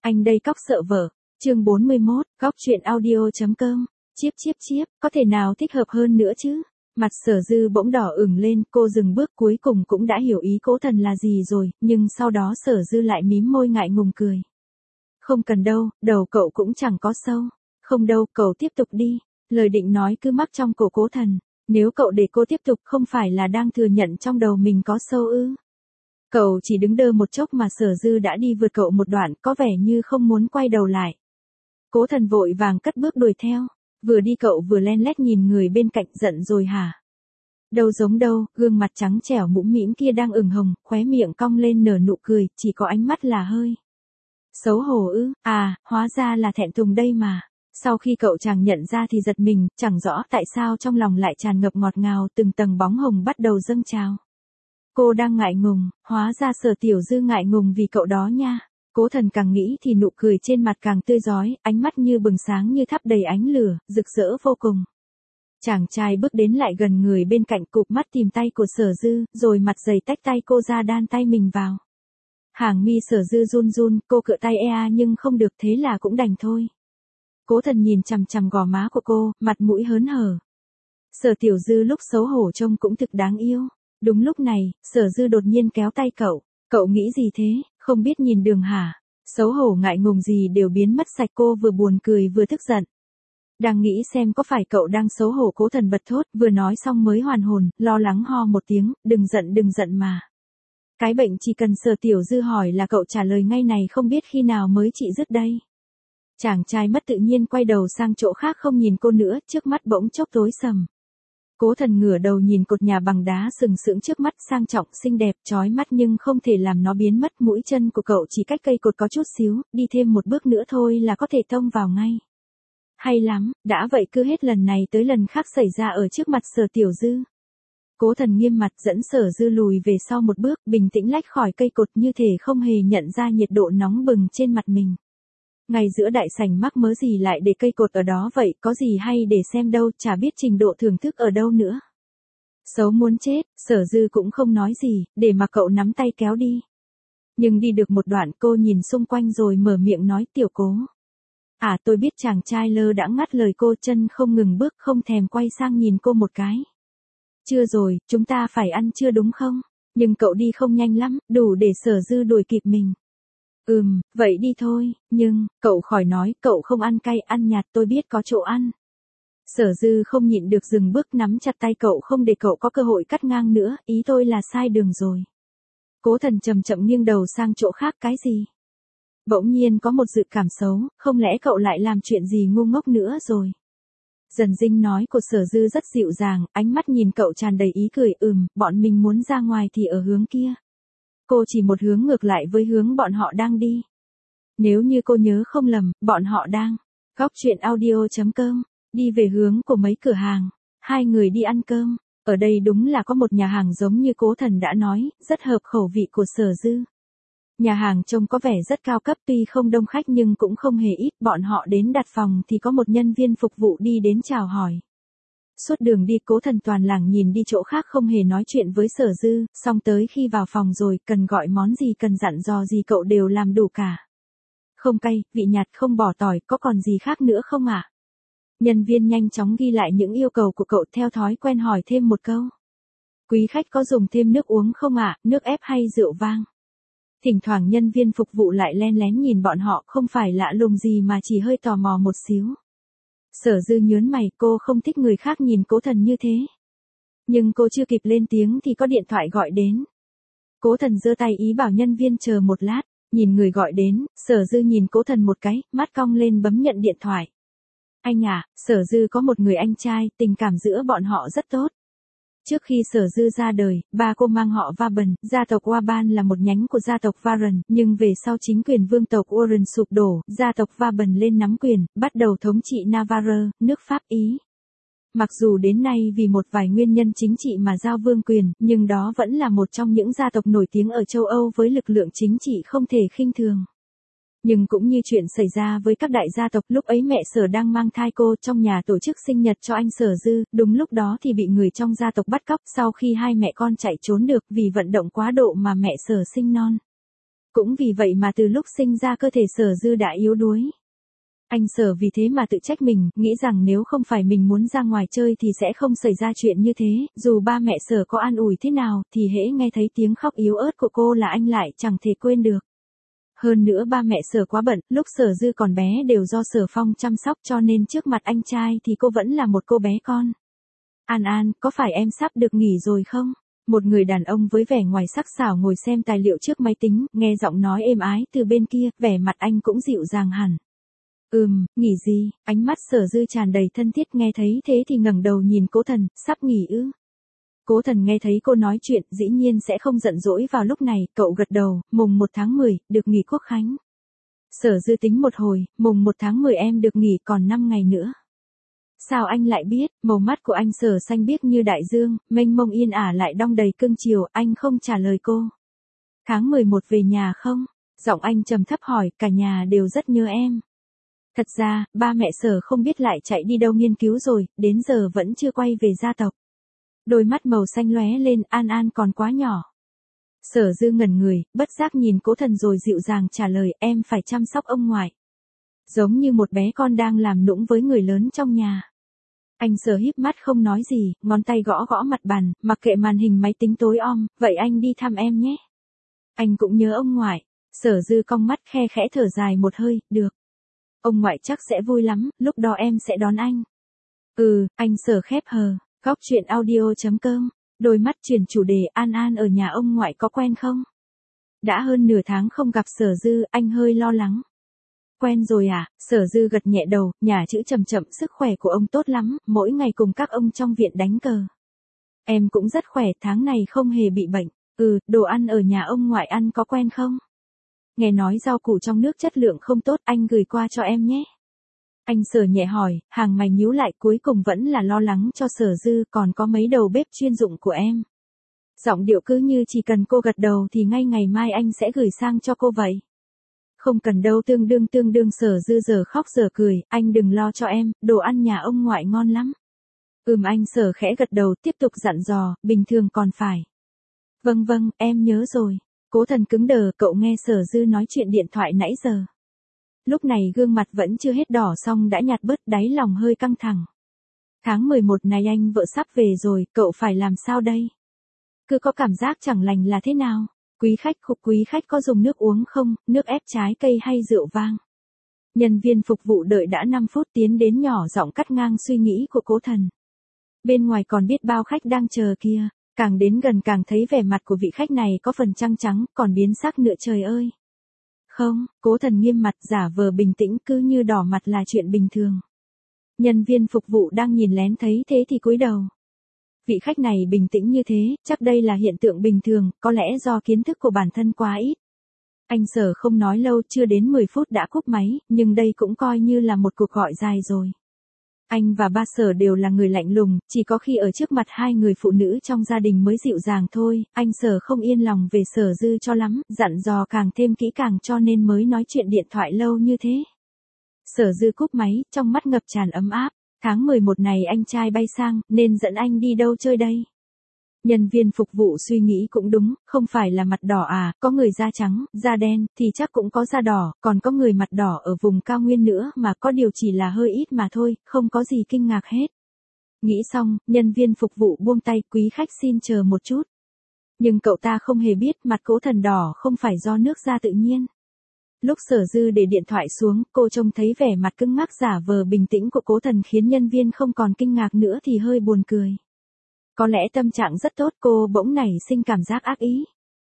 Anh đây cóc sợ vợ. Chương 41, góc chuyện audio.com. Chiếp, có thể nào thích hợp hơn nữa chứ? Mặt Sở Dư bỗng đỏ ửng lên, cô dừng bước cuối cùng cũng đã hiểu ý Cố Thần là gì rồi, nhưng sau đó Sở Dư lại mím môi ngại ngùng cười. Không cần đâu, đầu cậu cũng chẳng có sâu. Không đâu, cậu tiếp tục đi. Lời định nói cứ mắc trong cổ Cố Thần. Nếu cậu để cô tiếp tục không phải là đang thừa nhận trong đầu mình có sâu ư? Cậu chỉ đứng đơ một chốc mà Sở Dư đã đi vượt cậu một đoạn, có vẻ như không muốn quay đầu lại. Cố Thần vội vàng cất bước đuổi theo. Vừa đi cậu vừa len lét nhìn người bên cạnh. Giận rồi hả? Đâu giống đâu, gương mặt trắng trẻo mũm mĩm kia đang ửng hồng, khóe miệng cong lên nở nụ cười, chỉ có ánh mắt là hơi xấu hổ ư? À, hóa ra là thẹn thùng đây mà. Sau khi cậu chàng nhận ra thì giật mình, chẳng rõ tại sao trong lòng lại tràn ngập ngọt ngào, từng tầng bóng hồng bắt đầu dâng trào. Cô đang ngại ngùng, hóa ra Sở Tiểu Dư ngại ngùng vì cậu đó nha. Cố Thần càng nghĩ thì nụ cười trên mặt càng tươi rói, ánh mắt như bừng sáng như thắp đầy ánh lửa, rực rỡ vô cùng. Chàng trai bước đến lại gần người bên cạnh, cụp mắt tìm tay của Sở Dư, rồi mặt dày tách tay cô ra đan tay mình vào. Hàng mi Sở Dư run run, cô cựa tay nhưng không được, thế là cũng đành thôi. Cố Thần nhìn chằm chằm gò má của cô, mặt mũi hớn hở. Sở Tiểu Dư lúc xấu hổ trông cũng thực đáng yêu. Đúng lúc này, Sở Dư đột nhiên kéo tay cậu. Cậu nghĩ gì thế, không biết nhìn đường hả? Xấu hổ ngại ngùng gì đều biến mất sạch, cô vừa buồn cười vừa tức giận. Đang nghĩ xem có phải cậu đang xấu hổ. Cố Thần bật thốt, vừa nói xong mới hoàn hồn, lo lắng ho một tiếng, đừng giận mà. Cái bệnh chỉ cần Sở Tiểu Dư hỏi là cậu trả lời ngay này, không biết khi nào mới trị dứt đây. Chàng trai mất tự nhiên quay đầu sang chỗ khác không nhìn cô nữa, trước mắt bỗng chốc tối sầm. Cố Thần ngửa đầu nhìn cột nhà bằng đá sừng sững trước mắt, sang trọng xinh đẹp chói mắt nhưng không thể làm nó biến mất. Mũi chân của cậu chỉ cách cây cột có chút xíu, đi thêm một bước nữa thôi là có thể tông vào ngay. Hay lắm, đã vậy cứ hết lần này tới lần khác xảy ra ở trước mặt Sở Tiểu Dư. Cố Thần nghiêm mặt dẫn Sở Dư lùi về sau một bước, bình tĩnh lách khỏi cây cột như thể không hề nhận ra nhiệt độ nóng bừng trên mặt mình. Ngay giữa đại sảnh mắc mớ gì lại để cây cột ở đó vậy, có gì hay để xem đâu, chả biết trình độ thưởng thức ở đâu nữa. Xấu muốn chết, Sở Dư cũng không nói gì, để mà cậu nắm tay kéo đi. Nhưng đi được một đoạn cô nhìn xung quanh rồi mở miệng nói, Tiểu Cố. À, tôi biết. Chàng trai lơ đãng ngắt lời cô, chân không ngừng bước, không thèm quay sang nhìn cô một cái. Chưa rồi, chúng ta phải ăn trưa đúng không? Nhưng cậu đi không nhanh lắm, đủ để Sở Dư đuổi kịp mình. Vậy đi thôi, nhưng, cậu khỏi nói, cậu không ăn cay, ăn nhạt, tôi biết có chỗ ăn. Sở Dư không nhịn được dừng bước, nắm chặt tay cậu không để cậu có cơ hội cắt ngang nữa, ý tôi là sai đường rồi. Cố Thần chậm chậm nghiêng đầu sang chỗ khác. Cái gì? Bỗng nhiên có một dự cảm xấu, không lẽ cậu lại làm chuyện gì ngu ngốc nữa rồi? Dần dinh nói của Sở Dư rất dịu dàng, ánh mắt nhìn cậu tràn đầy ý cười. Bọn mình muốn ra ngoài thì ở hướng kia. Cô chỉ một hướng ngược lại với hướng bọn họ đang đi. Nếu như cô nhớ không lầm, bọn họ đang góc chuyện audio.com đi về hướng của mấy cửa hàng. Hai người đi ăn cơm. Ở đây đúng là có một nhà hàng giống như Cố Thần đã nói, rất hợp khẩu vị của Sở Dư. Nhà hàng trông có vẻ rất cao cấp, tuy không đông khách nhưng cũng không hề ít. Bọn họ đến đặt phòng thì có một nhân viên phục vụ đi đến chào hỏi. Suốt đường đi Cố Thần toàn lảng nhìn đi chỗ khác, không hề nói chuyện với Sở Dư, xong tới khi vào phòng rồi, cần gọi món gì, cần dặn dò gì cậu đều làm đủ cả. Không cay, vị nhạt, không bỏ tỏi, có còn gì khác nữa không ạ? Nhân viên nhanh chóng ghi lại những yêu cầu của cậu, theo thói quen hỏi thêm một câu. Quý khách có dùng thêm nước uống không ạ, nước ép hay rượu vang? Thỉnh thoảng nhân viên phục vụ lại len lén nhìn bọn họ, không phải lạ lùng gì mà chỉ hơi tò mò một xíu. Sở Dư nhớn mày, cô không thích người khác nhìn Cố Thần như thế. Nhưng cô chưa kịp lên tiếng thì có điện thoại gọi đến. Cố Thần giơ tay ý bảo nhân viên chờ một lát, nhìn người gọi đến, Sở Dư nhìn Cố Thần một cái, mắt cong lên bấm nhận điện thoại. Anh à, Sở Dư có một người anh trai, tình cảm giữa bọn họ rất tốt. Trước khi Sở Dư ra đời, ba cô mang họ Vauban, gia tộc Vauban là một nhánh của gia tộc Varan, nhưng về sau chính quyền vương tộc Oran sụp đổ, gia tộc Vauban lên nắm quyền, bắt đầu thống trị Navarre, nước Pháp Ý. Mặc dù đến nay vì một vài nguyên nhân chính trị mà giao vương quyền, nhưng đó vẫn là một trong những gia tộc nổi tiếng ở châu Âu với lực lượng chính trị không thể khinh thường. Nhưng cũng như chuyện xảy ra với các đại gia tộc, lúc ấy mẹ Sở đang mang thai cô, trong nhà tổ chức sinh nhật cho anh Sở Dư, đúng lúc đó thì bị người trong gia tộc bắt cóc, sau khi hai mẹ con chạy trốn được vì vận động quá độ mà mẹ Sở sinh non. Cũng vì vậy mà từ lúc sinh ra cơ thể Sở Dư đã yếu đuối. Anh Sở vì thế mà tự trách mình, nghĩ rằng nếu không phải mình muốn ra ngoài chơi thì sẽ không xảy ra chuyện như thế, dù ba mẹ Sở có an ủi thế nào thì hễ nghe thấy tiếng khóc yếu ớt của cô là anh lại chẳng thể quên được. Hơn nữa ba mẹ Sở quá bận, lúc Sở Dư còn bé đều do Sở Phong chăm sóc cho nên trước mặt anh trai thì cô vẫn là một cô bé con. An An, có phải em sắp được nghỉ rồi không? Một người đàn ông với vẻ ngoài sắc sảo ngồi xem tài liệu trước máy tính, nghe giọng nói êm ái từ bên kia, vẻ mặt anh cũng dịu dàng hẳn. Nghỉ gì? Ánh mắt Sở Dư tràn đầy thân thiết, nghe thấy thế thì ngẩng đầu nhìn Cố Thần, sắp nghỉ ư? Cố Thần nghe thấy cô nói chuyện, dĩ nhiên sẽ không giận dỗi vào lúc này, cậu gật đầu, mùng 1 tháng 10, được nghỉ Quốc khánh. Sở Dư tính một hồi, mùng 1 tháng 10 em được nghỉ còn 5 ngày nữa. Sao anh lại biết? Màu mắt của anh Sở xanh biếc như đại dương, mênh mông yên ả lại đong đầy cưng chiều, anh không trả lời cô. Tháng 11 về nhà không? Giọng anh trầm thấp hỏi, cả nhà đều rất nhớ em. Thật ra, ba mẹ Sở không biết lại chạy đi đâu nghiên cứu rồi, đến giờ vẫn chưa quay về gia tộc. Đôi mắt màu xanh lóe lên, An An còn quá nhỏ. Sở Dư ngẩn người, bất giác nhìn Cố Thần rồi dịu dàng trả lời, em phải chăm sóc ông ngoại. Giống như một bé con đang làm nũng với người lớn trong nhà. Anh Sở híp mắt không nói gì, ngón tay gõ gõ mặt bàn, mặc kệ màn hình máy tính tối om, vậy anh đi thăm em nhé. Anh cũng nhớ ông ngoại. Sở Dư cong mắt khe khẽ thở dài một hơi, được. Ông ngoại chắc sẽ vui lắm, lúc đó em sẽ đón anh. Anh Sở khép hờ. Góc truyện audio.com. Đôi mắt chuyển chủ đề, An An ở nhà ông ngoại có quen không? Đã hơn nửa tháng không gặp Sở Dư, anh hơi lo lắng. Quen rồi à? Sở Dư gật nhẹ đầu, nhả chữ chậm chậm, sức khỏe của ông tốt lắm, mỗi ngày cùng các ông trong viện đánh cờ. Em cũng rất khỏe, tháng này không hề bị bệnh. Đồ ăn ở nhà ông ngoại ăn có quen không? Nghe nói rau củ trong nước chất lượng không tốt, anh gửi qua cho em nhé. Anh Sở nhẹ hỏi, hàng mày nhíu lại, cuối cùng vẫn là lo lắng cho Sở Dư, còn có mấy đầu bếp chuyên dụng của em. Giọng điệu cứ như chỉ cần cô gật đầu thì ngay ngày mai anh sẽ gửi sang cho cô vậy. Không cần đâu, tương đương. Sở Dư giờ khóc giờ cười, anh đừng lo cho em, đồ ăn nhà ông ngoại ngon lắm. Anh Sở khẽ gật đầu, tiếp tục dặn dò, bình thường còn phải. Vâng, em nhớ rồi. Cố Thần cứng đờ, cậu nghe Sở Dư nói chuyện điện thoại nãy giờ. Lúc này gương mặt vẫn chưa hết đỏ xong đã nhạt bớt, đáy lòng hơi căng thẳng. Tháng 11 này anh vợ sắp về rồi, cậu phải làm sao đây? Cứ có cảm giác chẳng lành là thế nào? Quý khách có dùng nước uống không, nước ép trái cây hay rượu vang? Nhân viên phục vụ đợi đã 5 phút tiến đến nhỏ giọng cắt ngang suy nghĩ của Cố Thần. Bên ngoài còn biết bao khách đang chờ kia, càng đến gần càng thấy vẻ mặt của vị khách này có phần trăng trắng, còn biến sắc nữa, trời ơi. Không, Cố Thần nghiêm mặt giả vờ bình tĩnh, cứ như đỏ mặt là chuyện bình thường. Nhân viên phục vụ đang nhìn lén thấy thế thì cúi đầu. Vị khách này bình tĩnh như thế, chắc đây là hiện tượng bình thường, có lẽ do kiến thức của bản thân quá ít. Anh Sở không nói lâu, chưa đến 10 phút đã cúp máy, nhưng đây cũng coi như là một cuộc gọi dài rồi. Anh và ba Sở đều là người lạnh lùng, chỉ có khi ở trước mặt hai người phụ nữ trong gia đình mới dịu dàng thôi. Anh Sở không yên lòng về Sở Dư cho lắm, dặn dò càng thêm kỹ càng cho nên mới nói chuyện điện thoại lâu như thế. Sở Dư cúp máy, trong mắt ngập tràn ấm áp. Tháng 11 này anh trai bay sang, nên dẫn anh đi đâu chơi đây? Nhân viên phục vụ suy nghĩ cũng đúng, không phải là mặt đỏ à, có người da trắng, da đen, thì chắc cũng có da đỏ, còn có người mặt đỏ ở vùng cao nguyên nữa mà, có điều chỉ là hơi ít mà thôi, không có gì kinh ngạc hết. Nghĩ xong, nhân viên phục vụ buông tay, quý khách xin chờ một chút. Nhưng cậu ta không hề biết mặt Cố Thần đỏ không phải do nước da tự nhiên. Lúc Sở Dư để điện thoại xuống, cô trông thấy vẻ mặt cứng ngắc giả vờ bình tĩnh của Cố Thần khiến nhân viên không còn kinh ngạc nữa thì hơi buồn cười. Có lẽ tâm trạng rất tốt, cô bỗng nảy sinh cảm giác ác ý.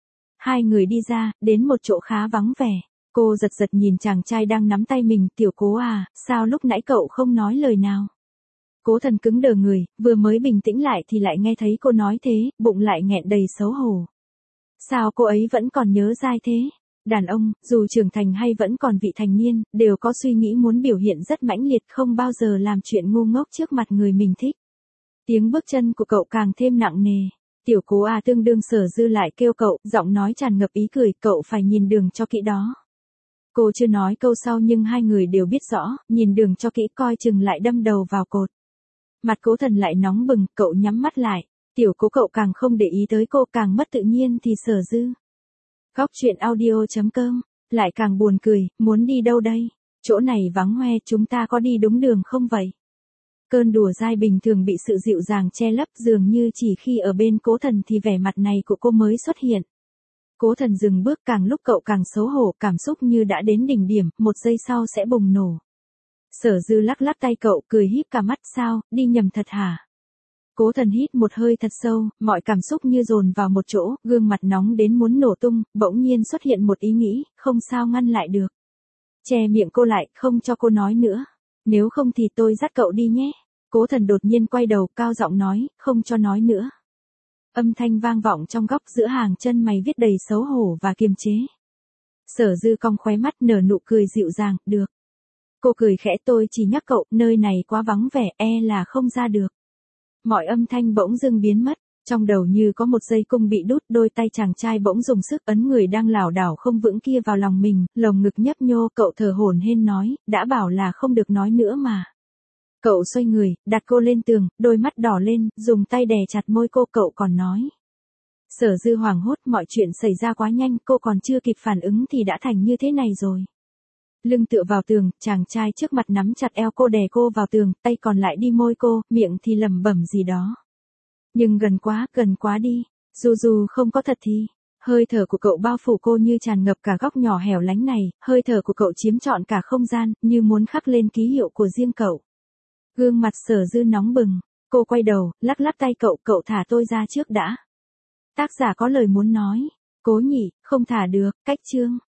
Hai người đi ra, đến một chỗ khá vắng vẻ. Cô giật nhìn chàng trai đang nắm tay mình, tiểu Cố à, sao lúc nãy cậu không nói lời nào? Cố Thần cứng đờ người, vừa mới bình tĩnh lại thì lại nghe thấy cô nói thế, bụng lại nghẹn đầy xấu hổ. Sao cô ấy vẫn còn nhớ dai thế? Đàn ông, dù trưởng thành hay vẫn còn vị thành niên, đều có suy nghĩ muốn biểu hiện rất mãnh liệt, không bao giờ làm chuyện ngu ngốc trước mặt người mình thích. Tiếng bước chân của cậu càng thêm nặng nề. Tiểu Cố à, tương đương Sở Dư lại kêu cậu, giọng nói tràn ngập ý cười, cậu phải nhìn đường cho kỹ đó. Cô chưa nói câu sau nhưng hai người đều biết rõ, nhìn đường cho kỹ coi chừng lại đâm đầu vào cột. Mặt Cố Thần lại nóng bừng, cậu nhắm mắt lại. Tiểu Cố, cậu càng không để ý tới cô, càng mất tự nhiên thì Sở Dư. Góc chuyện audio.com, lại càng buồn cười, muốn đi đâu đây? Chỗ này vắng hoe, chúng ta có đi đúng đường không vậy? Cơn đùa dai bình thường bị sự dịu dàng che lấp, dường như chỉ khi ở bên Cố Thần thì vẻ mặt này của cô mới xuất hiện. Cố Thần dừng bước, càng lúc cậu càng xấu hổ, cảm xúc như đã đến đỉnh điểm, một giây sau sẽ bùng nổ. Sở Dư lắc lắc tay cậu, cười híp cả mắt, sao, đi nhầm thật hả? Cố Thần hít một hơi thật sâu, mọi cảm xúc như dồn vào một chỗ, gương mặt nóng đến muốn nổ tung, bỗng nhiên xuất hiện một ý nghĩ, không sao ngăn lại được. Che miệng cô lại, không cho cô nói nữa. Nếu không thì tôi dắt cậu đi nhé. Cố Thần đột nhiên quay đầu, cao giọng nói, không cho nói nữa. Âm thanh vang vọng trong góc, giữa hàng chân mày viết đầy xấu hổ và kiềm chế. Sở Dư cong khóe mắt, nở nụ cười dịu dàng, được. Cô cười khẽ, tôi chỉ nhắc cậu, nơi này quá vắng vẻ, là không ra được. Mọi âm thanh bỗng dưng biến mất, trong đầu như có một dây cung bị đút, đôi tay chàng trai bỗng dùng sức ấn người đang lảo đảo không vững kia vào lòng mình, lồng ngực nhấp nhô, cậu thở hổn hển nói, đã bảo là không được nói nữa mà. Cậu xoay người, đặt cô lên tường, đôi mắt đỏ lên, dùng tay đè chặt môi cô, cậu còn nói. Sở Dư hoảng hốt, mọi chuyện xảy ra quá nhanh, cô còn chưa kịp phản ứng thì đã thành như thế này rồi. Lưng tựa vào tường, chàng trai trước mặt nắm chặt eo cô, đè cô vào tường, tay còn lại đi môi cô, miệng thì lẩm bẩm gì đó. Nhưng gần quá đi, dù không có thật thì. Hơi thở của cậu bao phủ cô như tràn ngập cả góc nhỏ hẻo lánh này, hơi thở của cậu chiếm trọn cả không gian, như muốn khắc lên ký hiệu của riêng cậu. Gương mặt Sở Dư nóng bừng, cô quay đầu, lắc lắc tay cậu, cậu thả tôi ra trước đã. Tác giả có lời muốn nói, Cố Nhị, không thả được, cách chương.